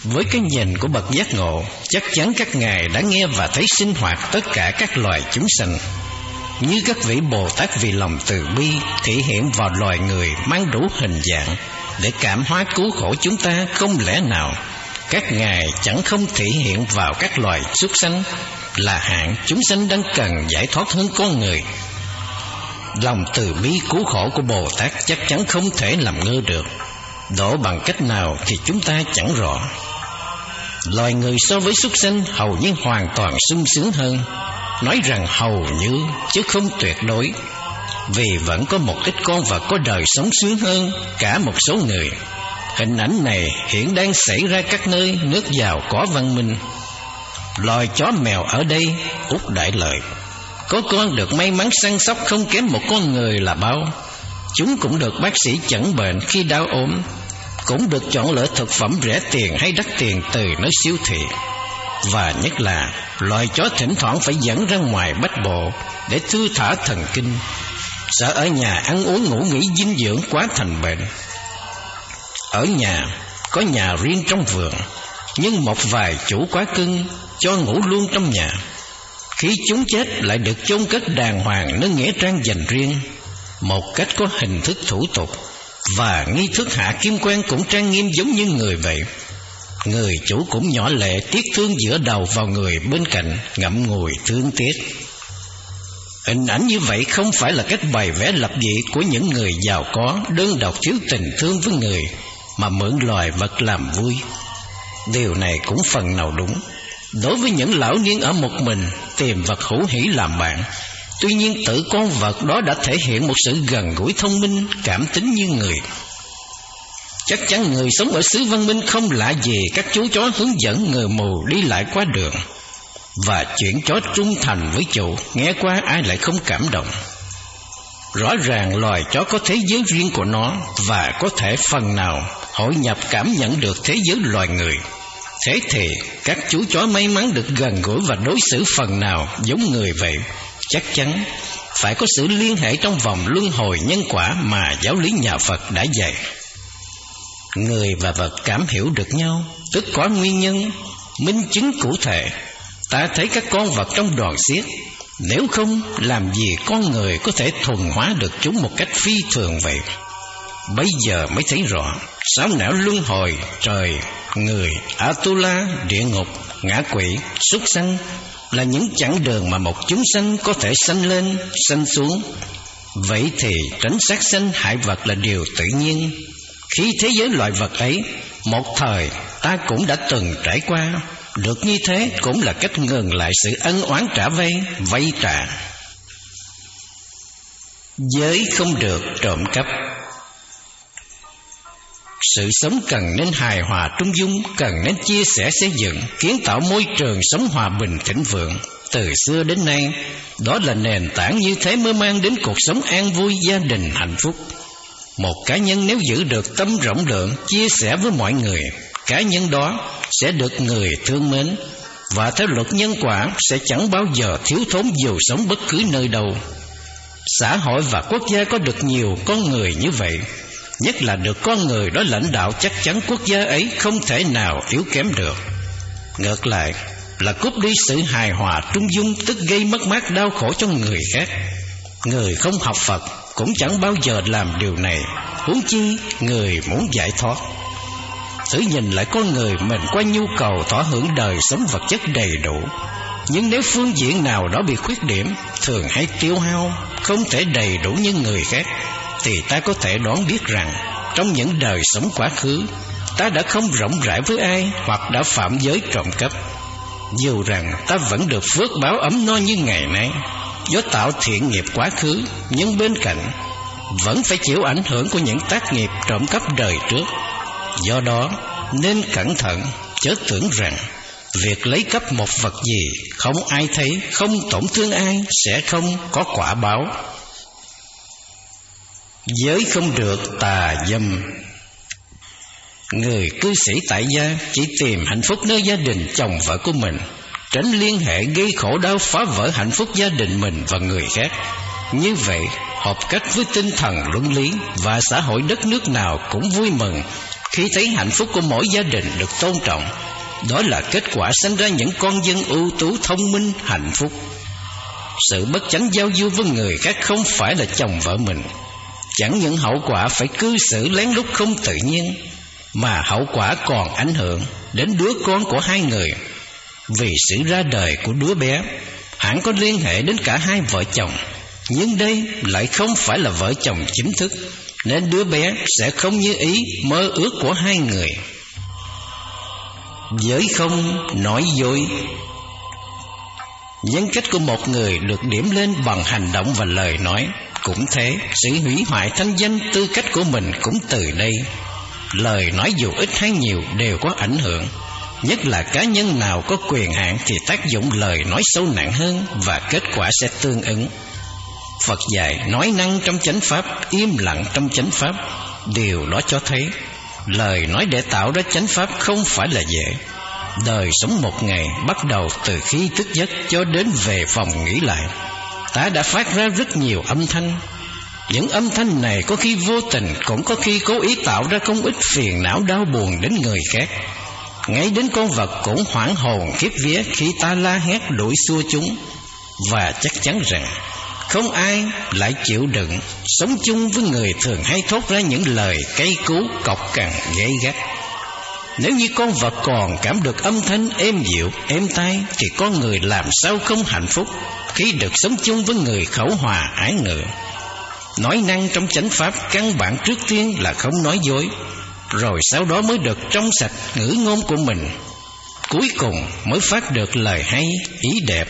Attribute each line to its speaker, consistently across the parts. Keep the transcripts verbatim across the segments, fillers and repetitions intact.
Speaker 1: Với cái nhìn của bậc giác ngộ, chắc chắn các ngài đã nghe và thấy sinh hoạt tất cả các loài chúng sanh. Như các vị Bồ Tát vì lòng từ bi thể hiện vào loài người mang đủ hình dạng để cảm hóa cứu khổ chúng ta, không lẽ nào các ngài chẳng không thể hiện vào các loài súc sanh là hạng chúng sanh đang cần giải thoát hơn con người? Lòng từ bi cứu khổ của Bồ Tát chắc chắn không thể làm ngơ được. Đổ bằng cách nào thì chúng ta chẳng rõ. Loài người so với súc sanh hầu như hoàn toàn sung sướng hơn. Nói rằng hầu như chứ không tuyệt đối, vì vẫn có một ít con vật có đời sống sướng hơn cả một số người. Hình ảnh này hiện đang xảy ra các nơi nước giàu có văn minh. Loài chó mèo ở đây út đại lợi, có con được may mắn săn sóc không kém một con người là bao. Chúng cũng được bác sĩ chẩn bệnh khi đau ốm, cũng được chọn lựa thực phẩm rẻ tiền hay đắt tiền từ nơi siêu thị. Và nhất là loài chó thỉnh thoảng phải dẫn ra ngoài bách bộ để thư thả thần kinh, sợ ở nhà ăn uống ngủ nghỉ dinh dưỡng quá thành bệnh. Ở nhà có nhà riêng trong vườn, nhưng một vài chủ quá cưng cho ngủ luôn trong nhà. Khi chúng chết lại được chôn cất đàng hoàng nơi nghĩa trang dành riêng, một cách có hình thức thủ tục, và nghi thức hạ kim quan cũng trang nghiêm giống như người vậy. Người chủ cũng nhỏ lệ tiếc thương dựa đầu vào người bên cạnh, ngậm ngùi thương tiếc. Hình ảnh như vậy không phải là cách bày vẽ lập dị của những người giàu có đơn độc thiếu tình thương với người, mà mượn loài vật làm vui. Điều này cũng phần nào đúng đối với những lão niên ở một mình tìm vật hữu hỷ làm bạn. Tuy nhiên tự con vật đó đã thể hiện một sự gần gũi thông minh, cảm tính như người. Chắc chắn người sống ở xứ văn minh không lạ gì các chú chó hướng dẫn người mù đi lại qua đường. Và chuyện chó trung thành với chủ, nghe qua ai lại không cảm động. Rõ ràng loài chó có thế giới riêng của nó, và có thể phần nào hội nhập cảm nhận được thế giới loài người. Thế thì các chú chó may mắn được gần gũi và đối xử phần nào giống người vậy. Chắc chắn phải có sự liên hệ trong vòng luân hồi nhân quả mà giáo lý nhà Phật đã dạy. Người và vật cảm hiểu được nhau, tức có nguyên nhân, minh chứng cụ thể. Ta thấy các con vật trong đoàn xiếc, nếu không làm gì con người có thể thuần hóa được chúng một cách phi thường vậy. Bây giờ mới thấy rõ sáu nẻo luân hồi, trời, người, Atula, địa ngục, ngã quỷ, súc sanh là những chặng đường mà một chúng sanh có thể sanh lên, sanh xuống. Vậy thì tránh sát sanh hại vật là điều tự nhiên. Khi thế giới loài vật ấy, một thời ta cũng đã từng trải qua. Được như thế cũng là cách ngừng lại sự ân oán trả vay, vay trả. Giới không được trộm cắp. Sự sống cần nên hài hòa trung dung, cần nên chia sẻ xây dựng, kiến tạo môi trường sống hòa bình thịnh vượng. Từ xưa đến nay, đó là nền tảng như thế mới mang đến cuộc sống an vui, gia đình hạnh phúc. Một cá nhân nếu giữ được tâm rộng lượng, chia sẻ với mọi người, cá nhân đó sẽ được người thương mến, và theo luật nhân quả sẽ chẳng bao giờ thiếu thốn dù sống bất cứ nơi đâu. Xã hội và quốc gia có được nhiều con người như vậy, nhất là được con người đó lãnh đạo, chắc chắn quốc gia ấy không thể nào yếu kém được. Ngược lại là cướp đi sự hài hòa trung dung, tức gây mất mát đau khổ cho người khác. Người không học Phật cũng chẳng bao giờ làm điều này, huống chi người muốn giải thoát. Thử nhìn lại con người mình qua nhu cầu thỏa hưởng đời sống vật chất đầy đủ, nhưng nếu phương diện nào đó bị khuyết điểm, thường hay tiêu hao, không thể đầy đủ như người khác, thì ta có thể đoán biết rằng trong những đời sống quá khứ, ta đã không rộng rãi với ai, hoặc đã phạm giới trộm cắp. Dù rằng ta vẫn được phước báo ấm no như ngày nay do tạo thiện nghiệp quá khứ, nhưng bên cạnh vẫn phải chịu ảnh hưởng của những tác nghiệp trộm cắp đời trước. Do đó nên cẩn thận, chớ tưởng rằng việc lấy cắp một vật gì không ai thấy, không tổn thương ai sẽ không có quả báo. Giới không được tà dâm. Người cư sĩ tại gia chỉ tìm hạnh phúc nơi gia đình chồng vợ của mình, tránh liên hệ gây khổ đau phá vỡ hạnh phúc gia đình mình và người khác. Như vậy hợp cách với tinh thần luân lý, và xã hội đất nước nào cũng vui mừng Khi thấy hạnh phúc của mỗi gia đình được tôn trọng, đó là kết quả sinh ra những con dân ưu tú, thông minh, hạnh phúc. Sự bất chánh giao du với người khác không phải là chồng vợ mình, chẳng những hậu quả phải cư xử lén lút không tự nhiên, mà hậu quả còn ảnh hưởng đến đứa con của hai người. Vì sự ra đời của đứa bé hẳn có liên hệ đến cả hai vợ chồng, nhưng đây lại không phải là vợ chồng chính thức, nên đứa bé sẽ không như ý mơ ước của hai người. Giới không nói dối. Nhân cách của một người được điểm lên bằng hành động và lời nói. Cũng thế, sự hủy hoại thanh danh tư cách của mình cũng từ đây. Lời nói dù ít hay nhiều đều có ảnh hưởng, nhất là cá nhân nào có quyền hạn thì tác dụng lời nói sâu nặng hơn và kết quả sẽ tương ứng. Phật dạy nói năng trong chánh pháp, im lặng trong chánh pháp. Điều đó cho thấy lời nói để tạo ra chánh pháp không phải là dễ. Đời sống một ngày bắt đầu từ khi thức giấc cho đến về phòng nghỉ lại, ta đã phát ra rất nhiều âm thanh. Những âm thanh này có khi vô tình, cũng có khi cố ý tạo ra không ít phiền não đau buồn đến người khác. Ngay đến con vật cũng hoảng hồn khiếp vía khi ta la hét đuổi xua chúng. Và chắc chắn rằng không ai lại chịu đựng sống chung với người thường hay thốt ra những lời cay cú, cọc cằn, gay gắt. Nếu như con vật còn cảm được âm thanh êm dịu, êm tai, thì con người làm sao không hạnh phúc khi được sống chung với người khẩu hòa ái ngữ. Nói năng trong chánh pháp căn bản trước tiên là không nói dối, rồi sau đó mới được trong sạch ngữ ngôn của mình, cuối cùng mới phát được lời hay, ý đẹp.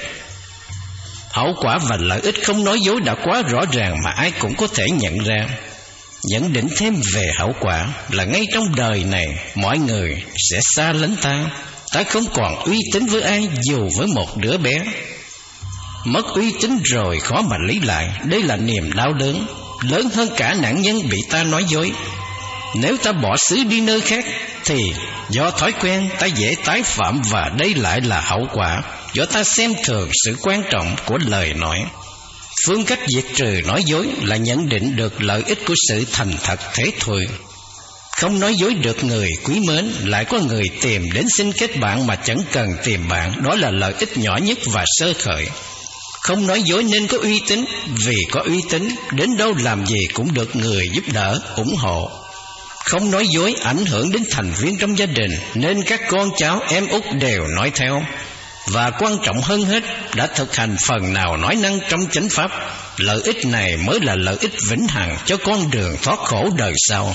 Speaker 1: Hậu quả và lợi ích không nói dối đã quá rõ ràng mà ai cũng có thể nhận ra. Nhận định thêm về hậu quả là ngay trong đời này mọi người sẽ xa lánh ta. Ta không còn uy tín với ai dù với một đứa bé. Mất uy tín rồi khó mà lấy lại. Đây là niềm đau đớn, lớn hơn cả nạn nhân bị ta nói dối. Nếu ta bỏ xứ đi nơi khác thì do thói quen ta dễ tái phạm, và đây lại là hậu quả do ta xem thường sự quan trọng của lời nói. Phương cách diệt trừ nói dối là nhận định được lợi ích của sự thành thật thế thôi. Không nói dối được người quý mến, lại có người tìm đến xin kết bạn mà chẳng cần tìm bạn. Đó là lợi ích nhỏ nhất và sơ khởi. Không nói dối nên có uy tín, vì có uy tín đến đâu làm gì cũng được người giúp đỡ, ủng hộ. Không nói dối ảnh hưởng đến thành viên trong gia đình, nên các con cháu em út đều nói theo. Và quan trọng hơn hết, đã thực hành phần nào nói năng trong chánh pháp, lợi ích này mới là lợi ích vĩnh hằng cho con đường thoát khổ đời sau.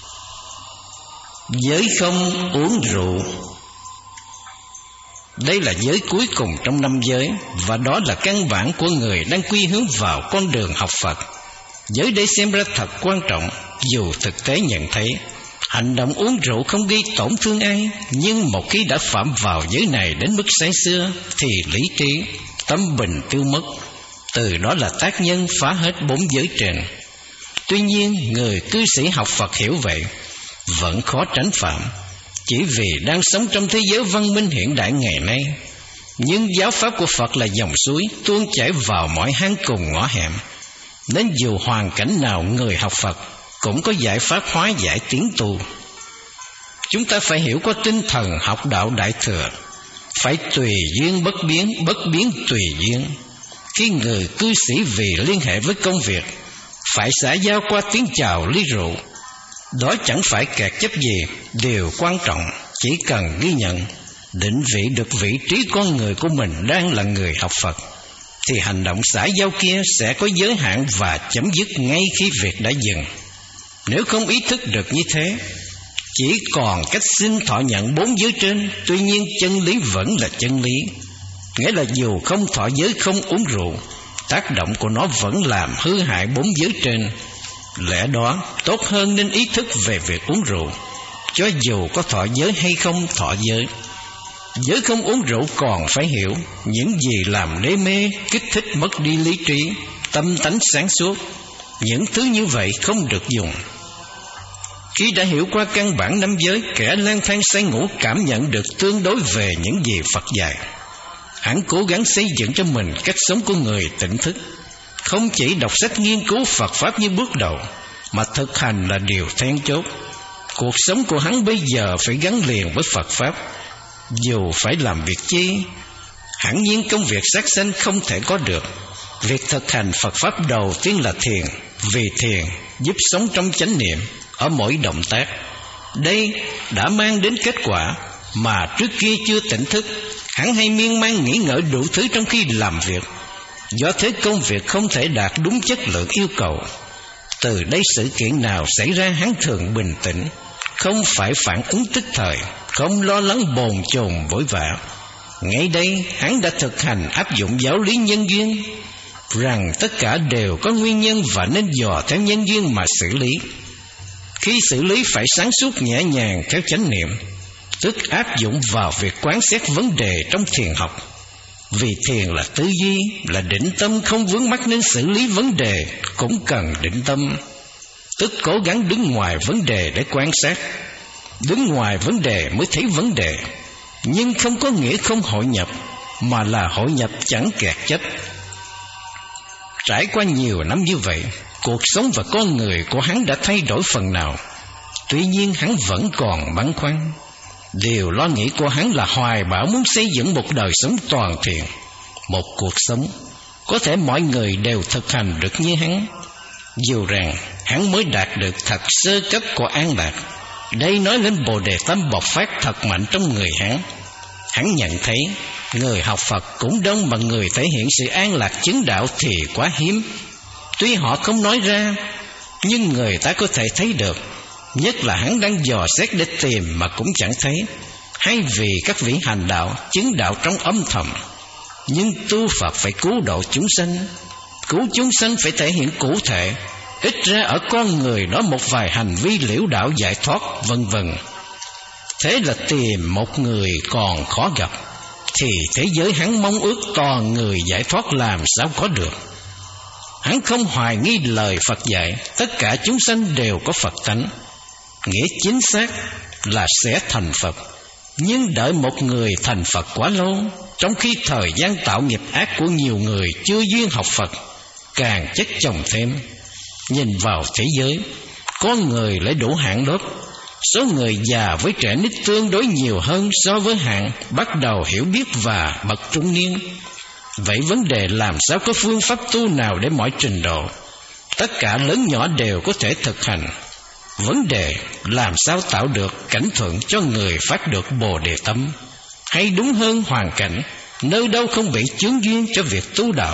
Speaker 1: Giới không uống rượu. Đây là giới cuối cùng trong năm giới, và đó là căn bản của người đang quy hướng vào con đường học Phật. Giới đây xem ra thật quan trọng, dù thực tế nhận thấy hành động uống rượu không gây tổn thương ai, nhưng một khi đã phạm vào giới này đến mức say sưa thì lý trí, tâm bình tiêu mất. Từ đó là tác nhân phá hết bốn giới trên. Tuy nhiên người cư sĩ học Phật hiểu vậy vẫn khó tránh phạm, chỉ vì đang sống trong thế giới văn minh hiện đại ngày nay. Nhưng giáo pháp của Phật là dòng suối tuôn chảy vào mọi hang cùng ngõ hẻm, nên dù hoàn cảnh nào người học Phật cũng có giải pháp hóa giải tiến tu. Chúng ta phải hiểu qua tinh thần học đạo Đại Thừa, phải tùy duyên bất biến, bất biến tùy duyên. Khi người cư sĩ vì liên hệ với công việc phải xã giao qua tiếng chào ly rượu, đó chẳng phải kẹt chấp gì. Điều quan trọng chỉ cần ghi nhận, định vị được vị trí con người của mình đang là người học Phật, thì hành động xã giao kia sẽ có giới hạn và chấm dứt ngay khi việc đã dừng. Nếu không ý thức được như thế, chỉ còn cách xin thọ nhận bốn giới trên. Tuy nhiên chân lý vẫn là chân lý, nghĩa là dù không thọ giới không uống rượu, tác động của nó vẫn làm hư hại bốn giới trên. Lẽ đó tốt hơn nên ý thức về việc uống rượu, cho dù có thọ giới hay không thọ giới. Giới không uống rượu còn phải hiểu những gì làm đê mê, kích thích mất đi lý trí, tâm tánh sáng suốt. Những thứ như vậy không được dùng. Khi đã hiểu qua căn bản năm giới, kẻ lang thang say ngủ cảm nhận được tương đối về những gì Phật dạy. Hắn cố gắng xây dựng cho mình cách sống của người tỉnh thức. Không chỉ đọc sách nghiên cứu Phật Pháp như bước đầu, mà thực hành là điều then chốt. Cuộc sống của hắn bây giờ phải gắn liền với Phật Pháp. Dù phải làm việc chi, hẳn nhiên công việc sát sanh không thể có được. Việc thực hành Phật Pháp đầu tiên là thiền, vì thiền giúp sống trong chánh niệm ở mỗi động tác. Đây đã mang đến kết quả mà trước kia chưa tỉnh thức. Hắn hay miên man nghĩ ngợi đủ thứ trong khi làm việc, do thế công việc không thể đạt đúng chất lượng yêu cầu. Từ đây sự kiện nào xảy ra hắn thường bình tĩnh, không phải phản ứng tức thời, không lo lắng bồn chồn vội vã. Ngay đây hắn đã thực hành áp dụng giáo lý nhân duyên, rằng tất cả đều có nguyên nhân và nên dò theo nhân duyên mà xử lý. Khi xử lý phải sáng suốt nhẹ nhàng theo chánh niệm, tức áp dụng vào việc quán xét vấn đề trong thiền học. Vì thiền là tư duy, là định tâm không vướng mắc nên xử lý vấn đề cũng cần định tâm, tức cố gắng đứng ngoài vấn đề để quan sát. Đứng ngoài vấn đề mới thấy vấn đề, nhưng không có nghĩa không hội nhập, mà là hội nhập chẳng kẹt chết. Trải qua nhiều năm như vậy, cuộc sống và con người của hắn đã thay đổi phần nào. Tuy nhiên hắn vẫn còn băn khoăn. Điều lo nghĩ của hắn là hoài bão muốn xây dựng một đời sống toàn thiện, một cuộc sống có thể mọi người đều thực hành được như hắn. Dù rằng hắn mới đạt được thật sơ cấp của an lạc. Đây nói lên Bồ Đề tâm bộc phát thật mạnh trong người hắn. Hắn nhận thấy người học Phật cũng đông, mà người thể hiện sự an lạc chứng đạo thì quá hiếm. Tuy họ không nói ra, nhưng người ta có thể thấy được. Nhất là hắn đang dò xét để tìm mà cũng chẳng thấy. Hay vì các vị hành đạo chứng đạo trong âm thầm. Nhưng tu Phật phải cứu độ chúng sanh. Cứu chúng sanh phải thể hiện cụ thể, ít ra ở con người đó một vài hành vi liễu đạo giải thoát, vân vân. Thế là tìm một người còn khó gặp, thì thế giới hắn mong ước toàn người giải thoát làm sao có được. Hắn không hoài nghi lời Phật dạy tất cả chúng sanh đều có Phật tánh, nghĩa chính xác là sẽ thành Phật. Nhưng đợi một người thành Phật quá lâu, trong khi thời gian tạo nghiệp ác của nhiều người chưa duyên học Phật càng chất chồng thêm. Nhìn vào thế giới, con người lại đủ hạng lớp. Số người già với trẻ nít tương đối nhiều hơn so với hạng bắt đầu hiểu biết và bậc trung niên. Vậy vấn đề làm sao có phương pháp tu nào để mọi trình độ, tất cả lớn nhỏ đều có thể thực hành. Vấn đề làm sao tạo được cảnh thuận cho người phát được Bồ Đề tâm, hay đúng hơn hoàn cảnh nơi đâu không bị chướng duyên cho việc tu đạo.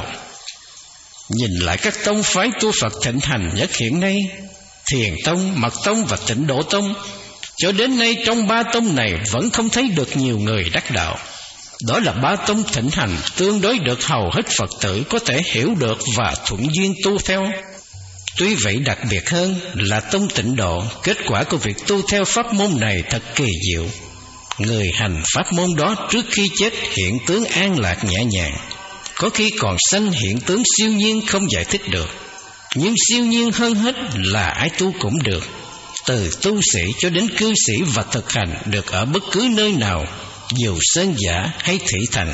Speaker 1: Nhìn lại các tông phái tu Phật thịnh hành nhất hiện nay, Thiền tông, Mật tông và Tịnh Độ tông, cho đến nay trong ba tông này vẫn không thấy được nhiều người đắc đạo. Đó là ba tông thịnh hành tương đối được hầu hết Phật tử có thể hiểu được và thuận duyên tu theo. Tuy vậy đặc biệt hơn là tông Tịnh Độ, kết quả của việc tu theo pháp môn này thật kỳ diệu. Người hành pháp môn đó trước khi chết hiện tướng an lạc nhẹ nhàng, có khi còn sanh hiện tướng siêu nhiên không giải thích được. Nhưng siêu nhiên hơn hết là ai tu cũng được, từ tu sĩ cho đến cư sĩ, và thực hành được ở bất cứ nơi nào, dù sơn giả hay thị thành.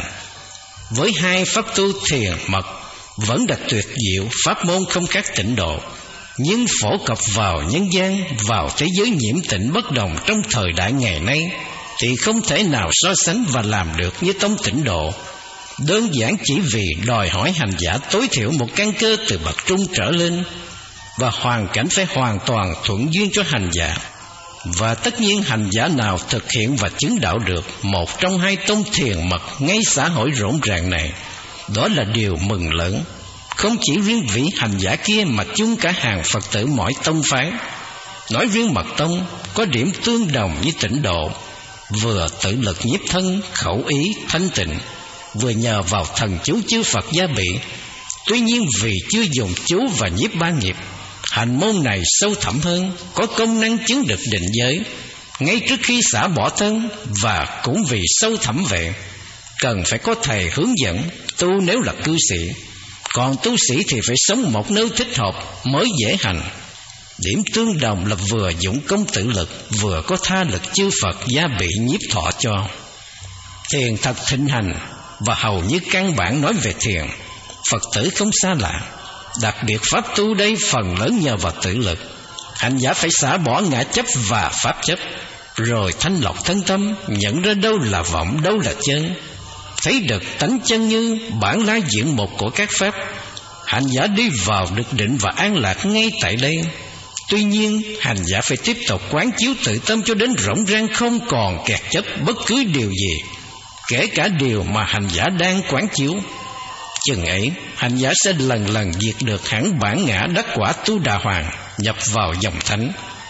Speaker 1: Với hai pháp tu thiền mật vẫn đặt tuyệt diệu, pháp môn không khác Tịnh Độ, nhưng phổ cập vào nhân gian, vào thế giới nhiễm tịnh bất đồng trong thời đại ngày nay, thì không thể nào so sánh và làm được như tông Tịnh Độ. Đơn giản chỉ vì đòi hỏi hành giả tối thiểu một căn cơ từ bậc trung trở lên, và hoàn cảnh phải hoàn toàn thuận duyên cho hành giả. Và tất nhiên hành giả nào thực hiện và chứng đạo được một trong hai tông thiền mật ngay xã hội rộn ràng này, đó là điều mừng lớn. Không chỉ riêng vị hành giả kia mà chung cả hàng Phật tử mọi tông phái. Nói riêng Mật tông có điểm tương đồng như Tịnh Độ, vừa tự lực nhiếp thân, khẩu ý thanh tịnh, vừa nhờ vào thần chú chư Phật gia bị. Tuy nhiên vì chưa dùng chú và nhiếp ba nghiệp, hành môn này sâu thẳm hơn, có công năng chứng được định giới ngay trước khi xả bỏ thân. Và cũng vì sâu thẳm vậy, cần phải có thầy hướng dẫn tu nếu là cư sĩ. Còn tu sĩ thì phải sống một nơi thích hợp mới dễ hành. Điểm tương đồng là vừa dụng công tự lực, vừa có tha lực chư Phật gia bị nhiếp thọ cho. Thiền thật thịnh hành, và hầu như căn bản nói về thiền, Phật tử không xa lạ. Đặc biệt pháp tu đây phần lớn nhờ vào tự lực. Hành giả phải xả bỏ ngã chấp và pháp chấp, rồi thanh lọc thân tâm, nhận ra đâu là vọng, đâu là chân, thấy được tánh chân như bản lá diện một của các pháp. Hành giả đi vào được định và an lạc ngay tại đây. Tuy nhiên, hành giả phải tiếp tục quán chiếu tự tâm cho đến rỗng rang, không còn kẹt chấp bất cứ điều gì, kể cả điều mà hành giả đang quán chiếu. Chừng ấy, hành giả sẽ lần lần diệt được hẳn bản ngã đắc quả Tu Đà Hoàng, nhập vào dòng thánh.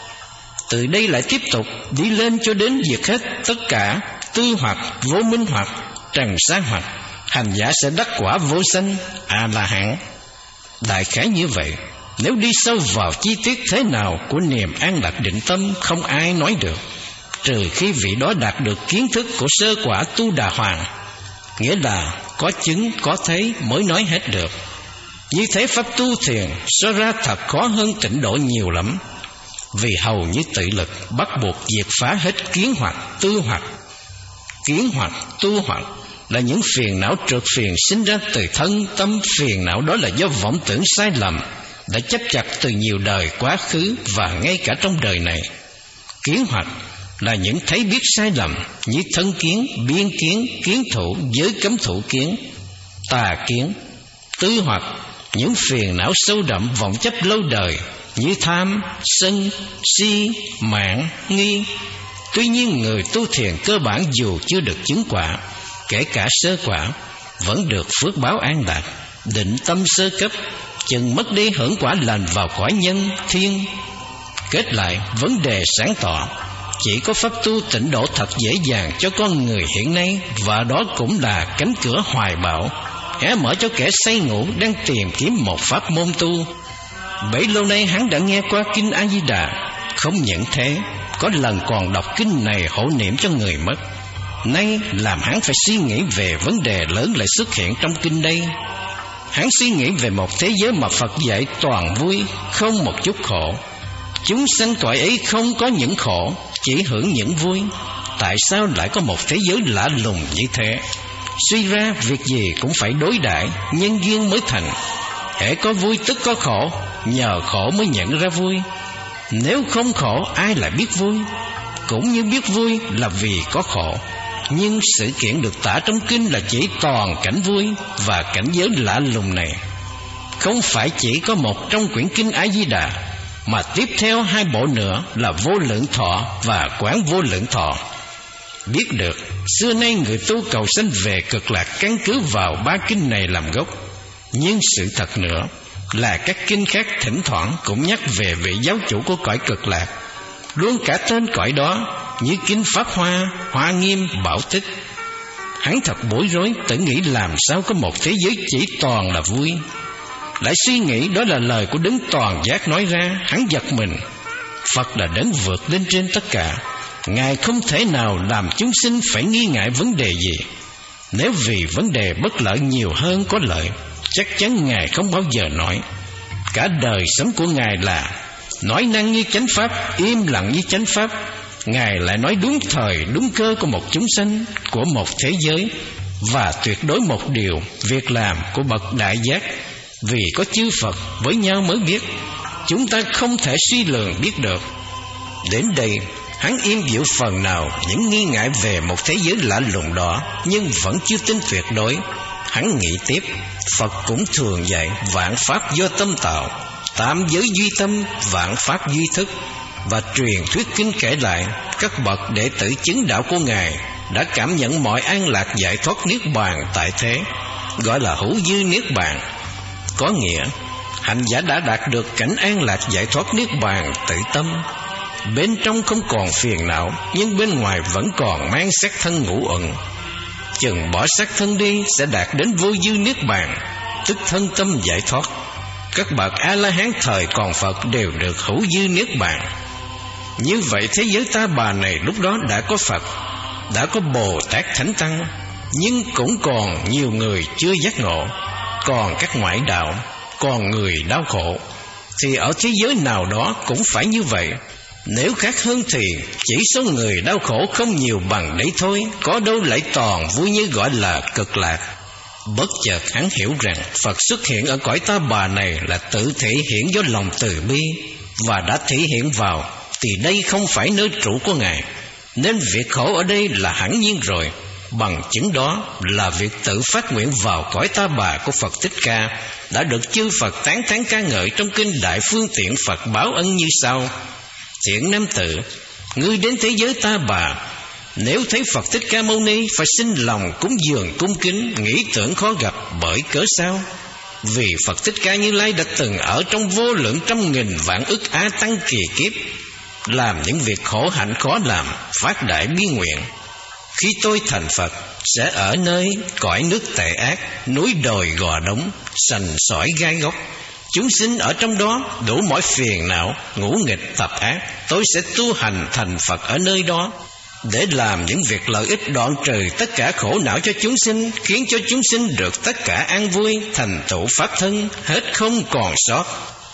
Speaker 1: Từ đây lại tiếp tục đi lên cho đến diệt hết tất cả tư hoặc, vô minh hoặc, trần sáng hoặc. Hành giả sẽ đắc quả vô sanh, A-la-hán. Đại khái như vậy. Nếu đi sâu vào chi tiết thế nào của niềm an lạc định tâm, không ai nói được, trừ khi vị đó đạt được kiến thức của sơ quả Tu Đà Hoàng, nghĩa là có chứng có thấy mới nói hết được. Như thế pháp tu thiền so ra thật khó hơn tịnh độ nhiều lắm, vì hầu như tự lực bắt buộc diệt phá hết kiến hoặc, tư hoặc. Kiến hoặc, tu hoặc là những phiền não trượt phiền sinh ra từ thân tâm. Phiền não đó là do vọng tưởng sai lầm đã chấp chặt từ nhiều đời quá khứ và ngay cả trong đời này. Kiến hoặc là những thấy biết sai lầm như thân kiến, biên kiến, kiến thủ, giới cấm thủ kiến, tà kiến. Tư hoặc những phiền não sâu đậm vọng chấp lâu đời như tham, sân, si, mạn, nghi. Tuy nhiên người tu thiền cơ bản dù chưa được chứng quả, kể cả sơ quả, vẫn được phước báo an lạc. Định tâm sơ cấp chừng mất đi hưởng quả lành vào cõi nhân thiên. Kết lại vấn đề sáng tỏ, chỉ có pháp tu tịnh độ thật dễ dàng cho con người hiện nay, và đó cũng là cánh cửa hoài bão hé mở cho kẻ say ngủ đang tìm kiếm một pháp môn tu. Bấy lâu nay hắn đã nghe qua kinh A Di Đà, không những thế, có lần còn đọc kinh này hộ niệm cho người mất. Nay làm hắn phải suy nghĩ về vấn đề lớn lại xuất hiện trong kinh đây. Hắn suy nghĩ về một thế giới mà Phật dạy toàn vui, không một chút khổ. Chúng sanh cõi ấy không có những khổ, chỉ hưởng những vui. Tại sao lại có một thế giới lạ lùng như thế? Suy ra việc gì cũng phải đối đãi, nhân duyên mới thành. Hễ có vui tức có khổ, nhờ khổ mới nhận ra vui. Nếu không khổ ai lại biết vui? Cũng như biết vui là vì có khổ. Nhưng sự kiện được tả trong kinh là chỉ toàn cảnh vui và cảnh giới lạ lùng này. Không phải chỉ có một trong quyển kinh A Di Đà, mà tiếp theo hai bộ nữa là Vô Lượng Thọ và Quán Vô Lượng Thọ. Biết được xưa nay người tu cầu sanh về cực lạc căn cứ vào ba kinh này làm gốc. Nhưng sự thật nữa là các kinh khác thỉnh thoảng cũng nhắc về vị giáo chủ của cõi cực lạc, luôn cả tên cõi đó, như kinh Pháp Hoa, Hoa Nghiêm, Bảo Tích. Hắn thật bối rối, tự nghĩ làm sao có một thế giới chỉ toàn là vui. Lại suy nghĩ đó là lời của Đấng Toàn Giác nói ra, hắn giật mình. Phật là đấng vượt lên trên tất cả, Ngài không thể nào làm chúng sinh phải nghi ngại vấn đề gì. Nếu vì vấn đề bất lợi nhiều hơn có lợi, chắc chắn Ngài không bao giờ nói. Cả đời sống của Ngài là nói năng như chánh pháp, im lặng như chánh pháp. Ngài lại nói đúng thời đúng cơ của một chúng sanh, của một thế giới, và tuyệt đối một điều, việc làm của bậc đại giác. Vì có chư Phật với nhau mới biết, chúng ta không thể suy lường biết được. Đến đây hắn im dịu phần nào những nghi ngại về một thế giới lạ lùng đó, nhưng vẫn chưa tin tuyệt đối. Hắn nghĩ tiếp, Phật cũng thường dạy vạn pháp do tâm tạo, tam giới duy tâm, vạn pháp duy thức. Và truyền thuyết kinh kể lại, các bậc đệ tử chứng đạo của Ngài đã cảm nhận mọi an lạc giải thoát niết bàn tại thế, gọi là hữu dư niết bàn. Có nghĩa hành giả đã đạt được cảnh an lạc giải thoát niết bàn tự tâm. Bên trong không còn phiền não, nhưng bên ngoài vẫn còn mang xác thân ngũ uẩn. Chừng bỏ xác thân đi sẽ đạt đến vô dư niết bàn, tức thân tâm giải thoát. Các bậc A-la-hán thời còn Phật đều được hữu dư niết bàn. Như vậy thế giới Ta Bà này lúc đó đã có Phật, đã có Bồ Tát Thánh Tăng, nhưng cũng còn nhiều người chưa giác ngộ, còn các ngoại đạo, còn người đau khổ. Thì ở thế giới nào đó cũng phải như vậy. Nếu khác hơn thì chỉ số người đau khổ không nhiều bằng đấy thôi, có đâu lại toàn vui như gọi là cực lạc. Bất chợt hắn hiểu rằng Phật xuất hiện ở cõi Ta Bà này là tự thể hiện do lòng từ bi, và đã thể hiện vào, thì đây không phải nơi trụ của Ngài, nên việc khổ ở đây là hẳn nhiên rồi. Bằng chứng đó là việc tự phát nguyện vào cõi Ta Bà của Phật Thích Ca đã được chư Phật tán thán ca ngợi trong kinh Đại Phương Tiện Phật báo ân như sau: Thiện nam tử, ngươi đến thế giới Ta Bà, nếu thấy Phật Thích Ca Mâu Ni phải sinh lòng cúng dường cung kính, nghĩ tưởng khó gặp. Bởi cớ sao? Vì Phật Thích Ca Như Lai đã từng ở trong vô lượng trăm nghìn vạn ức á tăng kỳ kiếp làm những việc khổ hạnh khó làm, phát đại bi nguyện. Khi tôi thành Phật, sẽ ở nơi cõi nước tệ ác, núi đồi gò đống, sành sỏi gai góc. Chúng sinh ở trong đó đủ mọi phiền não, ngũ nghịch tập ác. Tôi sẽ tu hành thành Phật ở nơi đó, để làm những việc lợi ích đoạn trừ tất cả khổ não cho chúng sinh, khiến cho chúng sinh được tất cả an vui, thành tựu pháp thân, hết không còn sót.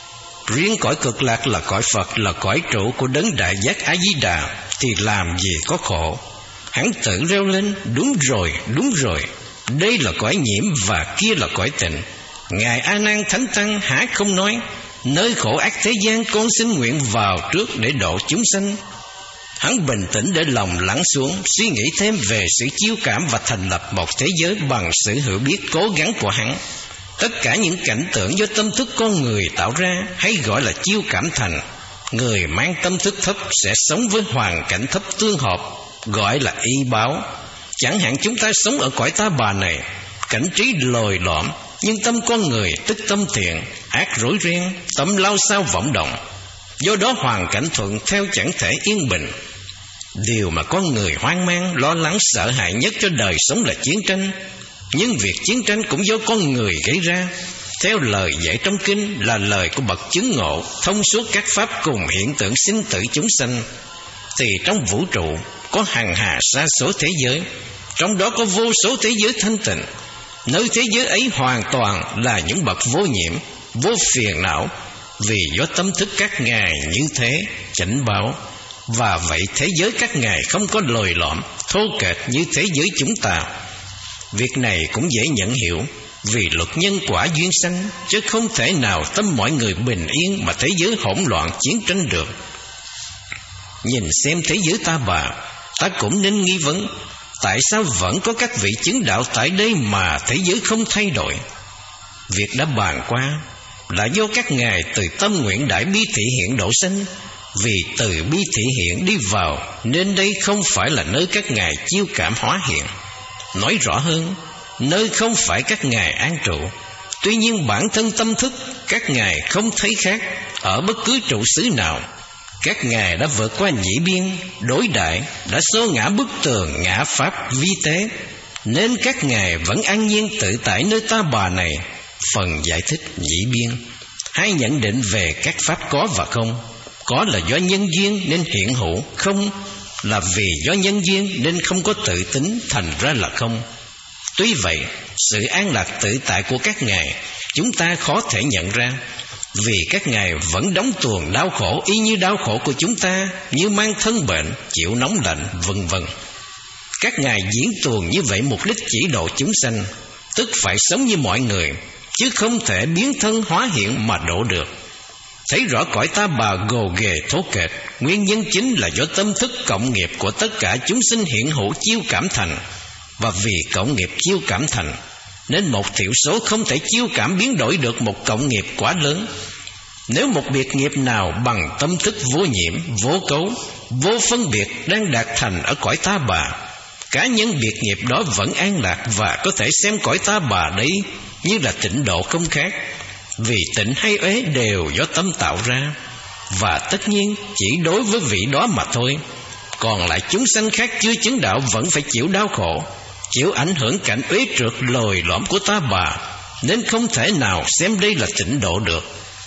Speaker 1: Riêng cõi cực lạc là cõi Phật, là cõi trụ của đấng đại giác A Di Đà, thì làm gì có khổ. Hắn tự reo lên: đúng rồi, đúng rồi, đây là cõi nhiễm và kia là cõi tịnh. Ngài A Nan Thánh Tăng há không nói: nơi khổ ác thế gian con xin nguyện vào trước để độ chúng sanh. Hắn bình tĩnh để lòng lắng xuống, suy nghĩ thêm về sự chiêu cảm và thành lập một thế giới bằng sự hiểu biết cố gắng của hắn. Tất cả những cảnh tượng do tâm thức con người tạo ra hay gọi là chiêu cảm thành. Người mang tâm thức thấp sẽ sống với hoàn cảnh thấp tương hợp, gọi là y báo. Chẳng hạn chúng ta sống ở cõi Ta Bà này, cảnh trí lồi lõm, nhưng tâm con người tức tâm thiện, ác rối ren, tâm lao sao vọng động. Do đó hoàn cảnh thuận theo chẳng thể yên bình. Điều mà con người hoang mang, lo lắng, sợ hãi nhất cho đời sống là chiến tranh. Nhưng việc chiến tranh cũng do con người gây ra. Theo lời dạy trong kinh là lời của bậc chứng ngộ, thông suốt các pháp cùng hiện tượng sinh tử chúng sanh, thì trong vũ trụ có hằng hà sa số thế giới, trong đó có vô số thế giới thanh tịnh. Nơi thế giới ấy hoàn toàn là những bậc vô nhiễm, vô phiền não, vì do tâm thức các ngài như thế chánh báo. Và vậy thế giới các ngài không có lồi lõm, thô kệch như thế giới chúng ta. Việc này cũng dễ nhận hiểu, vì luật nhân quả duyên sanh, chứ không thể nào tâm mọi người bình yên mà thế giới hỗn loạn chiến tranh được. Nhìn xem thế giới Ta Bà, ta cũng nên nghi vấn, tại sao vẫn có các vị chứng đạo tại đây mà thế giới không thay đổi? Việc đã bàn qua là do các ngài từ tâm nguyện đại bi thị hiện độ sanh. Vì từ bi thị hiện đi vào, nên đây không phải là nơi các ngài chiêu cảm hóa hiện. Nói rõ hơn, nơi không phải các ngài an trụ. Tuy nhiên bản thân tâm thức các ngài không thấy khác ở bất cứ trụ xứ nào. Các ngài đã vượt qua nhĩ biên, đối đại, đã xô ngã bức tường ngã pháp vi tế, nên các ngài vẫn an nhiên tự tại nơi Ta Bà này. Phần giải thích nhĩ biên, hai nhận định về các pháp có và không. Có là do nhân duyên nên hiện hữu, không là vì do nhân duyên nên không có tự tính, thành ra là không. Tuy vậy, sự an lạc tự tại của các ngài chúng ta khó thể nhận ra, vì các ngài vẫn đóng tuồng đau khổ y như đau khổ của chúng ta, như mang thân bệnh, chịu nóng lạnh, vân vân. Các ngài diễn tuồng như vậy mục đích chỉ độ chúng sanh, tức phải sống như mọi người, chứ không thể biến thân hóa hiện mà độ được. Thấy rõ cõi Ta Bà gồ ghề thô kệch, nguyên nhân chính là do tâm thức cộng nghiệp của tất cả chúng sinh hiện hữu chiêu cảm thành. Và vì cộng nghiệp chiêu cảm thành, nên một thiểu số không thể chiêu cảm biến đổi được một cộng nghiệp quá lớn. Nếu một biệt nghiệp nào bằng tâm thức vô nhiễm, vô cấu, vô phân biệt đang đạt thành ở cõi Ta Bà, cá nhân biệt nghiệp đó vẫn an lạc và có thể xem cõi Ta Bà đấy như là tịnh độ không khác. Vì tịnh hay uế đều do tâm tạo ra, và tất nhiên chỉ đối với vị đó mà thôi. Còn lại chúng sanh khác chưa chứng đạo vẫn phải chịu đau khổ, chịu ảnh hưởng cảnh uế trượt lồi lõm của Ta Bà, nên không thể nào xem đây là tịnh độ được.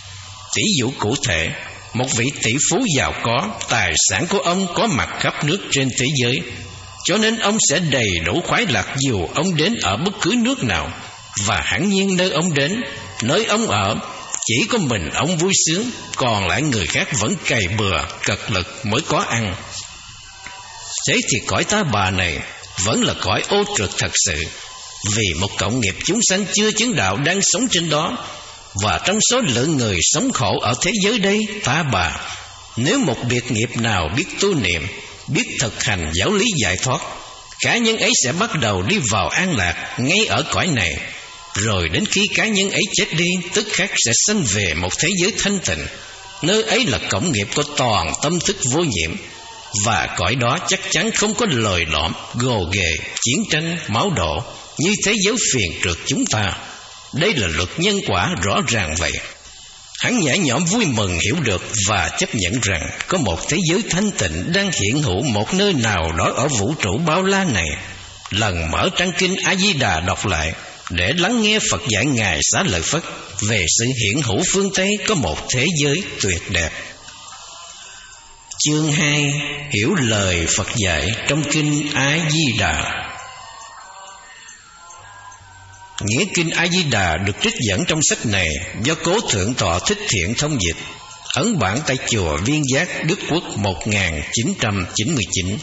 Speaker 1: Tỷ dụ cụ thể, một vị tỷ phú giàu có, tài sản của ông có mặt khắp nước trên thế giới, cho nên ông sẽ đầy đủ khoái lạc dù ông đến ở bất cứ nước nào. Và hẳn nhiên nơi ông đến, nơi ông ở, chỉ có mình ông vui sướng, còn lại người khác vẫn cày bừa, cật lực mới có ăn. Thế thì cõi Ta Bà này vẫn là cõi ô trượt thật sự, vì một cộng nghiệp chúng sanh chưa chứng đạo đang sống trên đó, Và trong số lượng người sống khổ ở thế giới đây, ta bà, nếu một biệt nghiệp nào biết tu niệm, biết thực hành giáo lý giải thoát, cá nhân ấy sẽ bắt đầu đi vào an lạc ngay ở cõi này. Rồi đến khi cá nhân ấy chết đi, tức khắc sẽ sanh về một thế giới thanh tịnh. Nơi ấy là cổng nghiệp của toàn tâm thức vô nhiễm. Và cõi đó chắc chắn không có lời lõm, gồ ghề, chiến tranh, máu đổ như thế giới phiền trượt chúng ta. Đây là luật nhân quả rõ ràng vậy. Hắn nhẹ nhõm vui mừng hiểu được và chấp nhận rằng có một thế giới thanh tịnh đang hiện hữu một nơi nào đó ở vũ trụ bao la này. Lần mở trang kinh A Di Đà đọc lại để lắng nghe Phật dạy Ngài Xá Lợi Phất về sự hiện hữu phương Tây có một thế giới tuyệt đẹp. Chương hai. Hiểu lời Phật dạy trong kinh A Di Đà. Nghĩa kinh A Di Đà được trích dẫn trong sách này do Cố Thượng Tọa Thích Thiện thông dịch, ấn bản tại chùa Viên Giác, Đức Quốc một nghìn chín trăm chín mươi chín.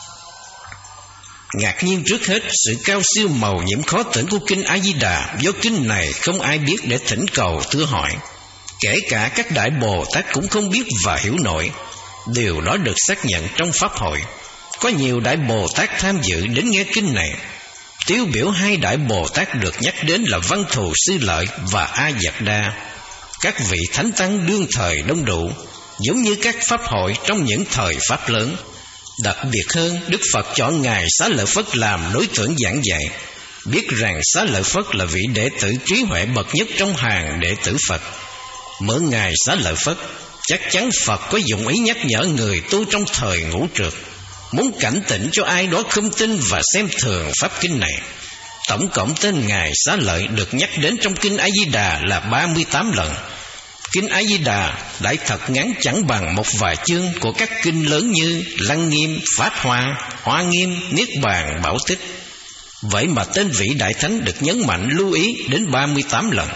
Speaker 1: Ngạc nhiên trước hết sự cao siêu màu nhiệm khó tỉnh của kinh A Di Đà, do kinh này không ai biết để thỉnh cầu thưa hỏi, kể cả các đại Bồ Tát cũng không biết và hiểu nổi. Điều đó được xác nhận trong pháp hội. Có nhiều đại Bồ Tát tham dự đến nghe kinh này. Tiêu biểu hai đại Bồ Tát được nhắc đến là Văn Thù Sư Lợi và A Dạc Đa. Các vị thánh tăng đương thời đông đủ, giống như các pháp hội trong những thời pháp lớn. Đặc biệt hơn, Đức Phật chọn Ngài Xá Lợi Phất làm đối tượng giảng dạy, biết rằng Xá Lợi Phất là vị đệ tử trí huệ bậc nhất trong hàng đệ tử Phật. Mượn Ngài Xá Lợi Phất, chắc chắn Phật có dụng ý nhắc nhở người tu trong thời ngũ trượt, muốn cảnh tỉnh cho ai đó không tin và xem thường pháp kinh này. Tổng cộng tên Ngài Xá Lợi được nhắc đến trong kinh A Di Đà là ba mươi tám lần. Kinh A Di Đà đại thật ngắn chẳng bằng một vài chương của các kinh lớn như Lăng Nghiêm, Pháp Hoa, Hoa Nghiêm, Niết Bàn, Bảo Tích. Vậy mà tên vị đại thánh được nhấn mạnh lưu ý đến ba mươi tám lần.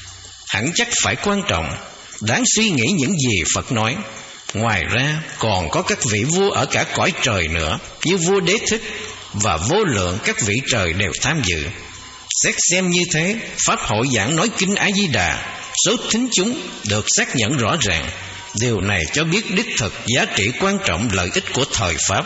Speaker 1: Hẳn chắc phải quan trọng, đáng suy nghĩ những gì Phật nói. Ngoài ra còn có các vị vua ở cả cõi trời nữa, như vua Đế Thích và vô lượng các vị trời đều tham dự. Xét xem như thế, pháp hội giảng nói kinh A Di Đà, số thính chúng được xác nhận rõ ràng. Điều này cho biết đích thực giá trị quan trọng lợi ích của thời pháp.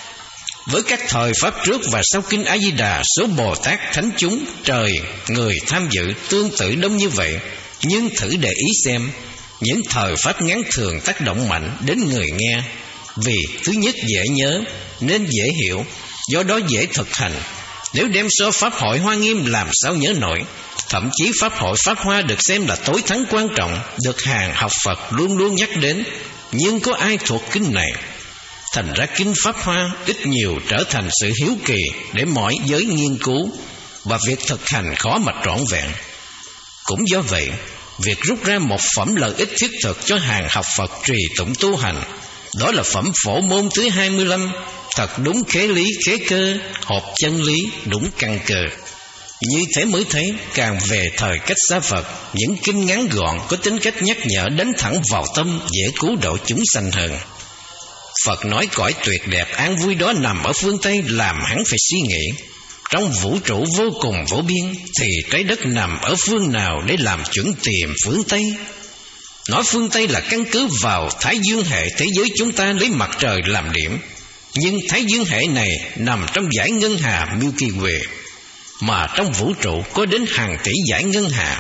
Speaker 1: Với các thời pháp trước và sau kinh A Di Đà, số Bồ Tát, thánh chúng, trời, người tham dự tương tự đông như vậy. Nhưng thử để ý xem, những thời pháp ngắn thường tác động mạnh đến người nghe. Vì thứ nhất dễ nhớ nên dễ hiểu, do đó dễ thực hành. Nếu đem so pháp hội Hoa Nghiêm làm sao nhớ nổi. Thậm chí pháp hội Pháp Hoa được xem là tối thắng quan trọng, được hàng học Phật luôn luôn nhắc đến. Nhưng có ai thuộc kinh này? Thành ra kinh Pháp Hoa ít nhiều trở thành sự hiếu kỳ để mọi giới nghiên cứu, và việc thực hành khó mà trọn vẹn. Cũng do vậy, việc rút ra một phẩm lợi ích thiết thực cho hàng học Phật trì tụng tu hành, đó là phẩm Phổ Môn thứ hai mươi lăm, thật đúng khế lý khế cơ, hợp chân lý đúng căn cơ. Như thế mới thấy, càng về thời cách xa Phật, những kinh ngắn gọn có tính cách nhắc nhở đánh thẳng vào tâm, dễ cứu độ chúng sanh hơn. Phật nói cõi tuyệt đẹp an vui đó nằm ở phương Tây, làm hắn phải suy nghĩ. Trong vũ trụ vô cùng vô biên, thì trái đất nằm ở phương nào để làm chuẩn tìm phương Tây? Nói phương Tây là căn cứ vào Thái Dương hệ thế giới chúng ta lấy mặt trời làm điểm. Nhưng Thái Dương hệ này nằm trong dải ngân hà Milky Way, mà trong vũ trụ có đến hàng tỷ dải ngân hà.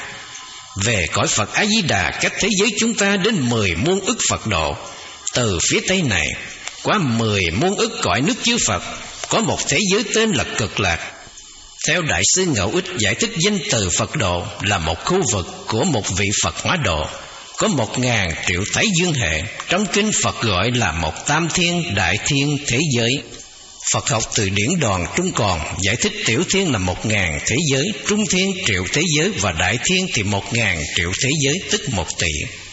Speaker 1: Về cõi Phật A Di Đà, cách thế giới chúng ta đến mười muôn ức Phật độ. Từ phía Tây này, qua mười muôn ức cõi nước chư Phật, có một thế giới tên là Cực Lạc. Theo Đại sư Ngẫu Ích giải thích danh từ Phật độ là một khu vực của một vị Phật hóa độ, có một ngàn triệu Thái Dương hệ. Trong kinh Phật gọi là một tam thiên đại thiên thế giới. Phật học từ điển Đoàn Trung Còn giải thích tiểu thiên là một ngàn thế giới, trung thiên triệu thế giới và đại thiên thì một ngàn triệu thế giới, tức một tỷ.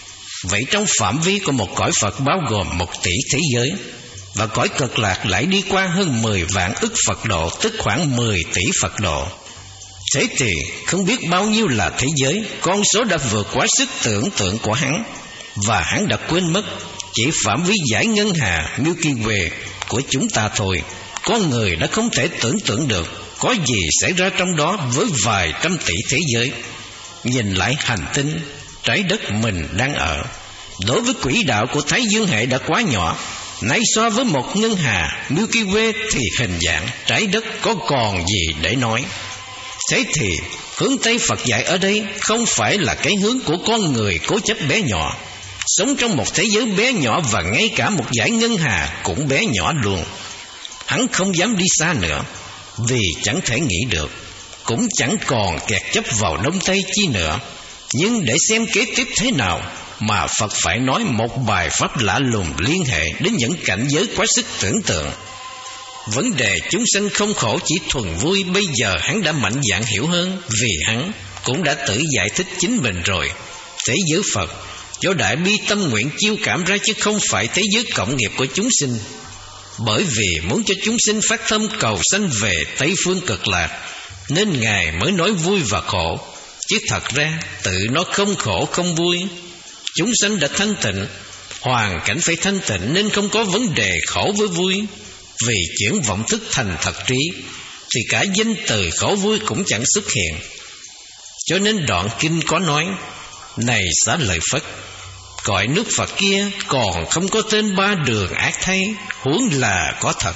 Speaker 1: Vậy trong phạm vi của một cõi Phật bao gồm một tỷ thế giới, và cõi Cực Lạc lại đi qua hơn mười vạn ức Phật độ, tức khoảng mười tỷ Phật độ. Thế thì không biết bao nhiêu là thế giới, con số đã vượt quá sức tưởng tượng của hắn, và hắn đã quên mất chỉ phạm vi dải ngân hà Milky Way của chúng ta thôi. Con người đã không thể tưởng tượng được có gì xảy ra trong đó với vài trăm tỷ thế giới. Nhìn lại hành tinh, trái đất mình đang ở. Đối với quỹ đạo của Thái Dương hệ đã quá nhỏ, nay so với một ngân hà Milky Way thì hình dạng trái đất có còn gì để nói. Thế thì hướng Tây Phật dạy ở đây không phải là cái hướng của con người cố chấp bé nhỏ, sống trong một thế giới bé nhỏ, và ngay cả một dải ngân hà cũng bé nhỏ luôn. Hắn không dám đi xa nữa, vì chẳng thể nghĩ được, cũng chẳng còn kẹt chấp vào Đông Tây chi nữa. Nhưng để xem kế tiếp thế nào mà Phật phải nói một bài pháp lạ lùng liên hệ đến những cảnh giới quá sức tưởng tượng. Vấn đề chúng sanh không khổ chỉ thuần vui bây giờ hắn đã mạnh dạn hiểu hơn, vì hắn cũng đã tự giải thích chính mình rồi. Thế giới Phật do đại bi tâm nguyện chiêu cảm ra, chứ không phải thế giới cộng nghiệp của chúng sinh. Bởi vì muốn cho chúng sinh phát tâm cầu sanh về Tây phương cực lạc, nên Ngài mới nói vui và khổ, chứ thật ra tự nó không khổ không vui. Chúng sanh đã thanh tịnh, hoàn cảnh phải thanh tịnh, nên không có vấn đề khổ với vui. Vì chuyển vọng thức thành thật trí, thì cả danh từ khổ vui cũng chẳng xuất hiện. Cho nên đoạn kinh có nói: này xá lợi Phất, cõi nước Phật kia còn không có tên ba đường ác thay, huống là có thật.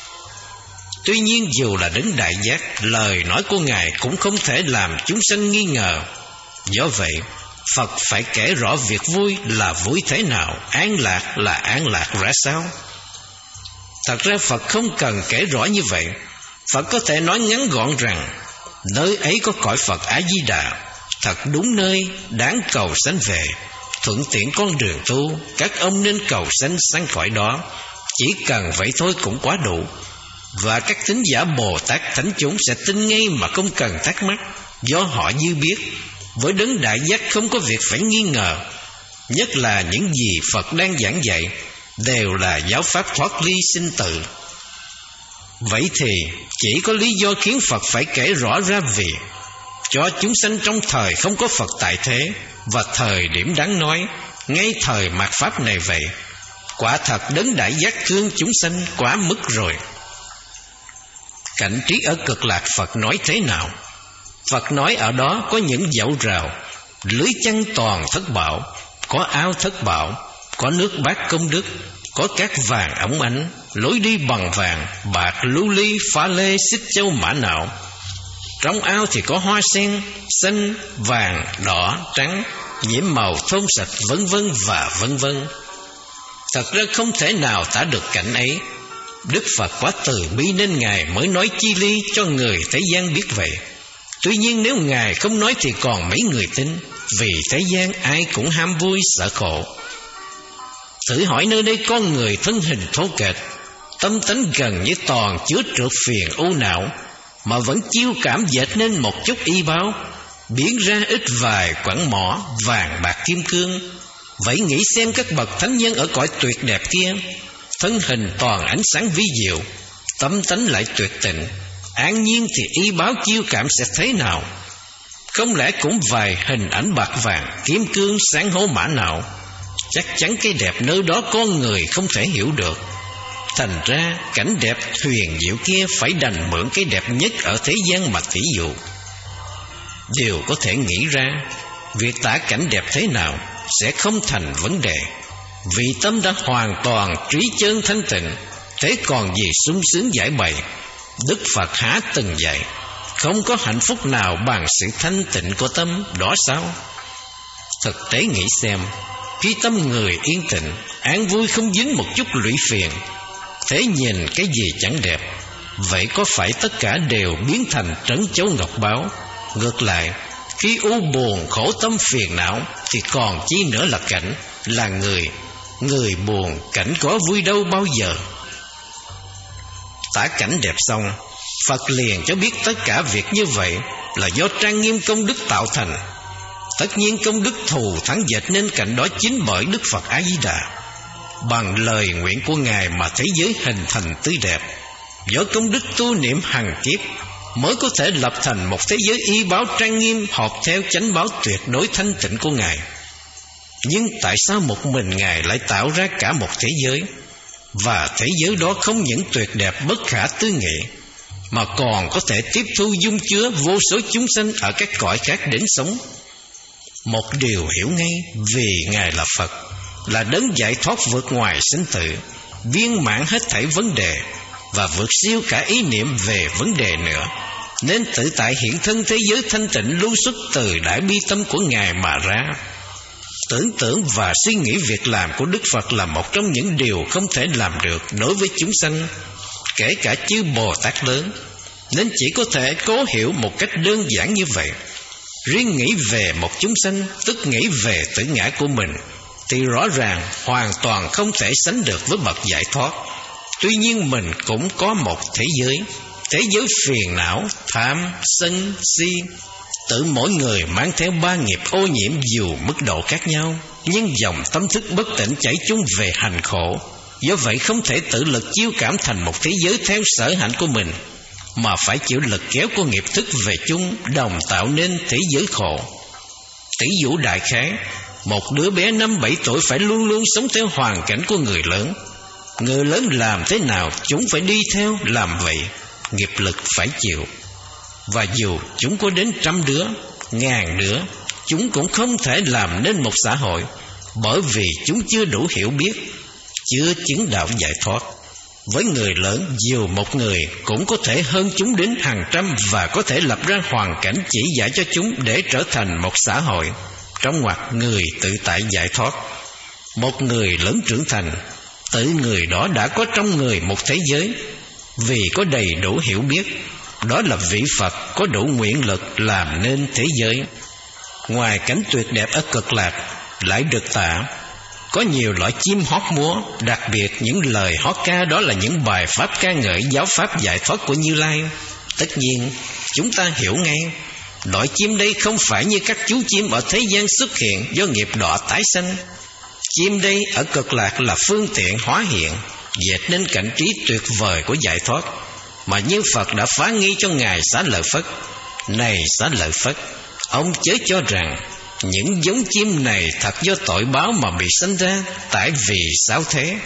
Speaker 1: Tuy nhiên dù là đấng đại giác, lời nói của Ngài cũng không thể làm chúng sanh nghi ngờ. Do vậy Phật phải kể rõ việc vui là vui thế nào, an lạc là an lạc ra sao. Thật ra Phật không cần kể rõ như vậy. Phật có thể nói ngắn gọn rằng nơi ấy có cõi Phật A-di-đà, thật đúng nơi đáng cầu sanh về, thuận tiện con đường tu, các ông nên cầu sanh sang cõi đó. Chỉ cần vậy thôi cũng quá đủ. Và các thính giả Bồ Tát thánh chúng sẽ tin ngay mà không cần thắc mắc, do họ như biết với đấng đại giác không có việc phải nghi ngờ. Nhất là những gì Phật đang giảng dạy đều là giáo pháp thoát ly sinh tử. Vậy thì chỉ có lý do khiến Phật phải kể rõ ra, vì cho chúng sanh trong thời không có Phật tại thế, và thời điểm đáng nói ngay thời mạt pháp này vậy. Quả thật đấng đại giác thương chúng sanh quá mức rồi. Cảnh trí ở cực lạc Phật nói thế nào? Phật nói ở đó có những dãy rào, lưới chăn toàn thất bảo, có ao thất bảo, có nước bát công đức, có cát vàng óng ánh, lối đi bằng vàng, bạc, lưu ly, pha lê, xích châu, mã não. Trong ao thì có hoa sen xanh, vàng, đỏ, trắng, nhiễm màu thơm sạch, vân vân và vân vân. Thật ra không thể nào tả được cảnh ấy. Đức Phật quá từ bi nên Ngài mới nói chi ly cho người thế gian biết vậy. Tuy nhiên nếu Ngài không nói thì còn mấy người tin, vì thế gian ai cũng ham vui sợ khổ. Thử hỏi nơi đây con người thân hình thô kệch, tâm tánh gần như toàn chứa trượt phiền u não, mà vẫn chiêu cảm dệt nên một chút y báo, biến ra ít vài quặng mỏ vàng bạc kim cương. Vậy nghĩ xem các bậc thánh nhân ở cõi tuyệt đẹp kia, thân hình toàn ánh sáng vi diệu, tâm tánh lại tuyệt tịnh, an nhiên, thì y báo chiêu cảm sẽ thế nào? Không lẽ cũng vài hình ảnh bạc vàng kim cương sáng hố mã não? Chắc chắn cái đẹp nơi đó con người không thể hiểu được. Thành ra cảnh đẹp huyền diệu kia phải đành mượn cái đẹp nhất ở thế gian mà thí dụ. Điều có thể nghĩ ra, việc tả cảnh đẹp thế nào sẽ không thành vấn đề, vì tâm đã hoàn toàn trí chân thanh tịnh. Thế còn gì sung sướng giải bày? Đức Phật há từng dạy không có hạnh phúc nào bằng sự thanh tịnh của tâm đó sao? Thực tế nghĩ xem, khi tâm người yên tịnh, an vui, không dính một chút lụy phiền, thế nhìn cái gì chẳng đẹp. Vậy có phải tất cả đều biến thành trấn châu ngọc báo? Ngược lại, khi u buồn khổ tâm phiền não, thì còn chi nữa là cảnh, là người. Người buồn, cảnh có vui đâu bao giờ. Tả cảnh đẹp xong, Phật liền cho biết tất cả việc như vậy là do trang nghiêm công đức tạo thành. Tất nhiên công đức thù thắng dệt nên cảnh đó chính bởi Đức Phật A-di-đà. Bằng lời nguyện của Ngài mà thế giới hình thành tươi đẹp. Do công đức tu niệm hằng kiếp mới có thể lập thành một thế giới y báo trang nghiêm, hợp theo chánh báo tuyệt đối thanh tịnh của Ngài. Nhưng tại sao một mình Ngài lại tạo ra cả một thế giới? Và thế giới đó không những tuyệt đẹp bất khả tư nghị, mà còn có thể tiếp thu dung chứa vô số chúng sanh ở các cõi khác đến sống. Một điều hiểu ngay, vì Ngài là Phật, là đấng giải thoát vượt ngoài sinh tử, viên mãn hết thảy vấn đề và vượt siêu cả ý niệm về vấn đề nữa, nên tự tại hiện thân thế giới thanh tịnh lưu xuất từ đại bi tâm của Ngài mà ra. Tưởng tượng và suy nghĩ việc làm của Đức Phật là một trong những điều không thể làm được đối với chúng sanh, kể cả chư Bồ Tát lớn, nên chỉ có thể cố hiểu một cách đơn giản như vậy. Riêng nghĩ về một chúng sanh, tức nghĩ về tử ngã của mình, thì rõ ràng hoàn toàn không thể sánh được với bậc giải thoát. Tuy nhiên mình cũng có một thế giới, thế giới phiền não, tham, sân, si. Tự mỗi người mang theo ba nghiệp ô nhiễm dù mức độ khác nhau, nhưng dòng tâm thức bất tỉnh chảy chung về hành khổ. Do vậy không thể tự lực chiêu cảm thành một thế giới theo sở hạnh của mình, mà phải chịu lực kéo của nghiệp thức về chung, đồng tạo nên thế giới khổ. Tỷ dụ đại khái, một đứa bé năm bảy tuổi phải luôn luôn sống theo hoàn cảnh của người lớn. Người lớn làm thế nào chúng phải đi theo làm vậy, nghiệp lực phải chịu. Và dù chúng có đến trăm đứa, ngàn đứa, chúng cũng không thể làm nên một xã hội, bởi vì chúng chưa đủ hiểu biết, chưa chứng đạo giải thoát. Với người lớn, dù một người cũng có thể hơn chúng đến hàng trăm, và có thể lập ra hoàn cảnh chỉ dạy cho chúng để trở thành một xã hội trong ngoặc người tự tại giải thoát. Một người lớn trưởng thành, tự người đó đã có trong người một thế giới, vì có đầy đủ hiểu biết. Đó là vị Phật có đủ nguyện lực làm nên thế giới. Ngoài cảnh tuyệt đẹp ở Cực Lạc, lại được tả có nhiều loại chim hót múa, đặc biệt những lời hót ca đó là những bài pháp ca ngợi giáo pháp giải thoát của Như Lai. Tất nhiên chúng ta hiểu ngay, loại chim đây không phải như các chú chim ở thế gian xuất hiện do nghiệp đọa tái sanh. Chim đây ở Cực Lạc là phương tiện hóa hiện, dệt nên cảnh trí tuyệt vời của giải thoát, mà như Phật đã phá nghi cho Ngài Xá Lợi Phất. Này Xá Lợi Phất, ông chớ cho rằng những giống chim này thật do tội báo mà bị sanh ra. Tại vì sao thế?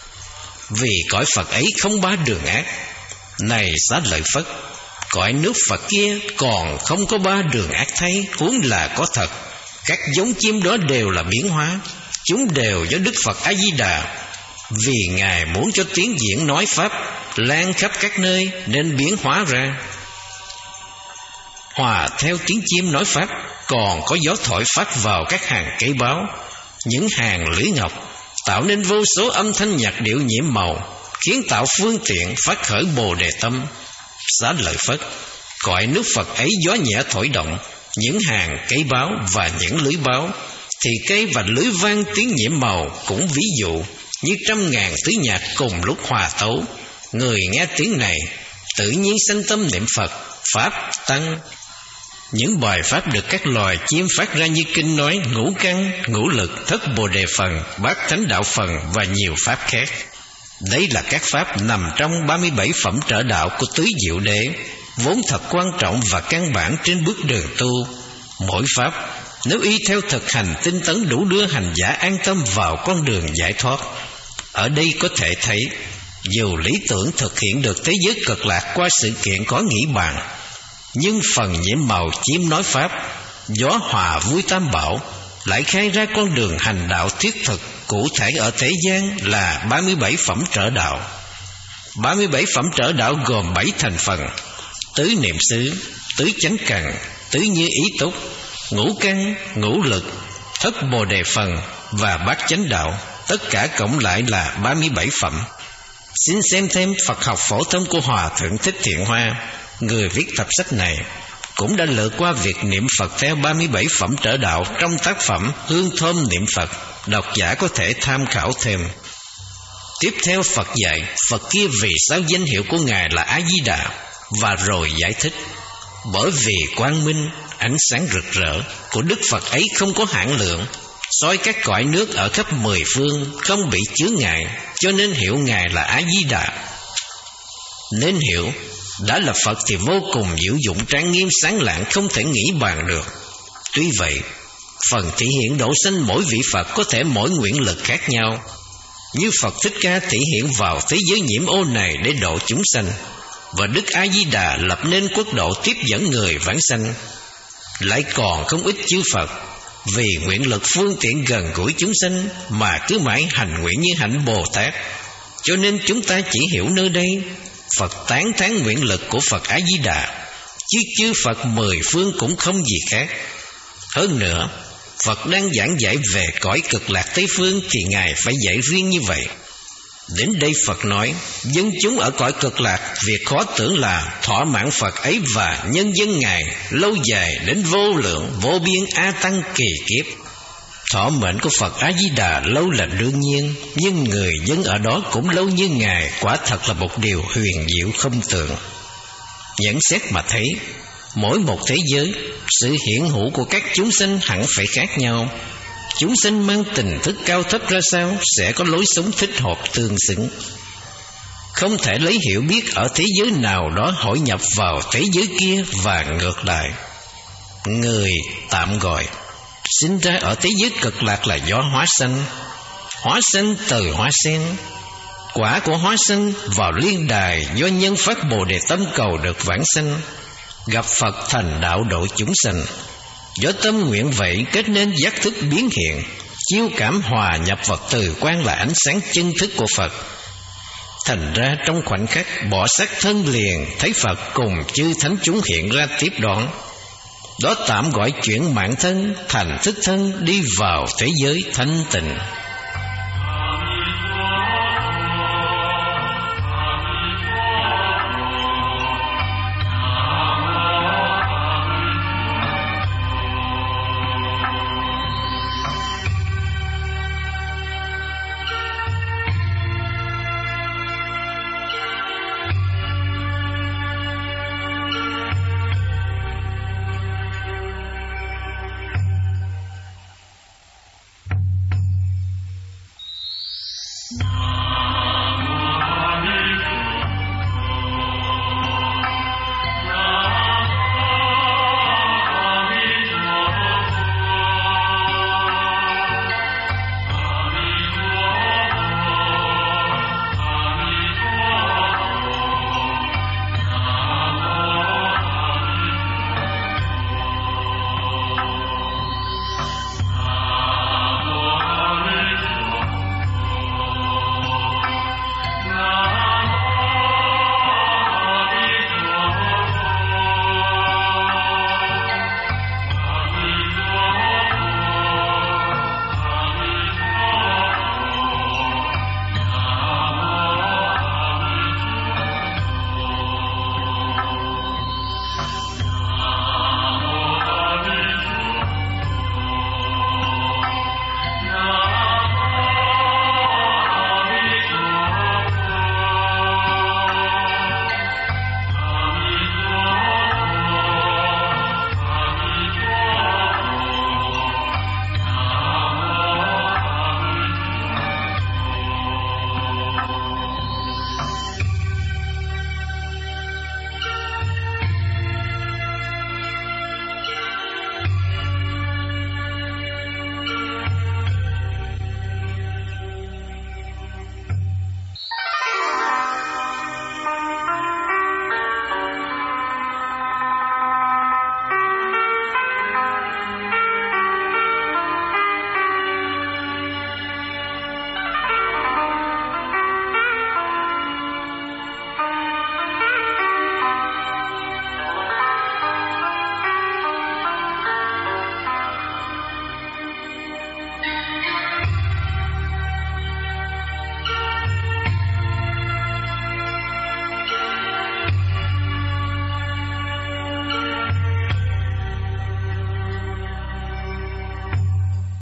Speaker 1: Vì cõi Phật ấy không ba đường ác. Này Xá Lợi Phất, cõi nước Phật kia còn không có ba đường ác thay, huống là có thật. Các giống chim đó đều là biến hóa, chúng đều do Đức Phật A Di Đà, vì Ngài muốn cho tiếng diễn nói pháp lan khắp các nơi nên biến hóa ra. Hòa theo tiếng chim nói pháp, còn có gió thổi phát vào các hàng cây báo, những hàng lưỡi ngọc, tạo nên vô số âm thanh nhạc điệu nhiễm màu, khiến tạo phương tiện phát khởi Bồ Đề tâm. Xá Lợi Phất, cõi nước Phật ấy gió nhẹ thổi động những hàng cây báo và những lưới báo, thì cây và lưới vang tiếng nhiễm màu cũng ví dụ như trăm ngàn tứ nhạc cùng lúc hòa tấu. Người nghe tiếng này tự nhiên sanh tâm niệm Phật, Pháp, Tăng. Những bài pháp được các loài chim phát ra như kinh nói ngũ căn, ngũ lực, thất bồ đề phần, bát thánh đạo phần và nhiều pháp khác. Đấy là các pháp nằm trong ba mươi bảy phẩm trợ đạo của tứ diệu đế, vốn thật quan trọng và căn bản trên bước đường tu. Mỗi pháp nếu y theo thực hành tinh tấn đủ đưa hành giả an tâm vào con đường giải thoát. Ở đây có thể thấy, dù lý tưởng thực hiện được thế giới Cực Lạc qua sự kiện có nghĩ bàn, nhưng phần nhiễm màu chim nói pháp, gió hòa vui tam bảo lại khai ra con đường hành đạo thiết thực cụ thể ở thế gian là ba mươi bảy phẩm trợ đạo. ba mươi bảy phẩm trợ đạo gồm bảy thành phần: tứ niệm xứ, tứ chánh cần, tứ như ý túc, ngũ căn, ngũ lực, thất bồ đề phần và bát chánh đạo. Tất cả cộng lại là ba mươi bảy phẩm. Xin xem thêm Phật học phổ thông của Hòa Thượng Thích Thiện Hoa. Người viết tập sách này cũng đã lược qua việc niệm Phật theo ba mươi bảy phẩm trợ đạo trong tác phẩm Hương Thơm Niệm Phật. Độc giả có thể tham khảo thêm. Tiếp theo Phật dạy Phật kia vì sao danh hiệu của Ngài là A Di Đà, và rồi giải thích bởi vì quang minh, ánh sáng rực rỡ của Đức Phật ấy không có hạn lượng, soi các cõi nước ở khắp mười phương, không bị chướng ngại, cho nên hiểu Ngài là A Di Đà. Nên hiểu đã là Phật thì vô cùng diệu dụng, trang nghiêm, sáng lạng, không thể nghĩ bàn được. Tuy vậy, phần thể hiện độ sanh mỗi vị Phật có thể mỗi nguyện lực khác nhau. Như Phật Thích Ca thể hiện vào thế giới nhiễm ô này để độ chúng sanh, và Đức A Di Đà lập nên quốc độ tiếp dẫn người vãng sanh. Lại còn không ít chư Phật vì nguyện lực phương tiện gần gũi chúng sanh mà cứ mãi hành nguyện như hạnh Bồ Tát. Cho nên chúng ta chỉ hiểu nơi đây Phật tán thán nguyện lực của Phật A Di Đà, chứ chư Phật mười phương cũng không gì khác. Hơn nữa, Phật đang giảng giải về cõi cực lạc Tây phương thì Ngài phải dạy riêng như vậy. Đến đây Phật nói, dân chúng ở cõi cực lạc, việc khó tưởng là thỏa mãn Phật ấy và nhân dân Ngài lâu dài đến vô lượng vô biên a tăng kỳ kiếp. Thọ mệnh của Phật A Di Đà lâu là đương nhiên, nhưng người dân ở đó cũng lâu như Ngài, quả thật là một điều huyền diệu không tưởng. Nhận xét mà thấy, mỗi một thế giới, sự hiện hữu của các chúng sanh hẳn phải khác nhau. Chúng sanh mang tình thức cao thấp ra sao sẽ có lối sống thích hợp tương xứng. Không thể lấy hiểu biết ở thế giới nào đó hội nhập vào thế giới kia và ngược lại. Người tạm gọi sinh ra ở thế giới cực lạc là do hóa sanh. Hóa sanh từ hóa sen. Quả của hóa sanh vào liên đài do nhân phát Bồ Đề tâm cầu được vãng sanh, gặp Phật thành đạo độ chúng sanh. Do tâm nguyện vậy kết nên giác thức biến hiện, chiêu cảm hòa nhập vào từ quan là ánh sáng chân thức của Phật. Thành ra trong khoảnh khắc bỏ xác thân liền thấy Phật cùng chư thánh chúng hiện ra tiếp đón. Đó tạm gọi chuyển mạng thân thành thức thân đi vào thế giới thanh tịnh.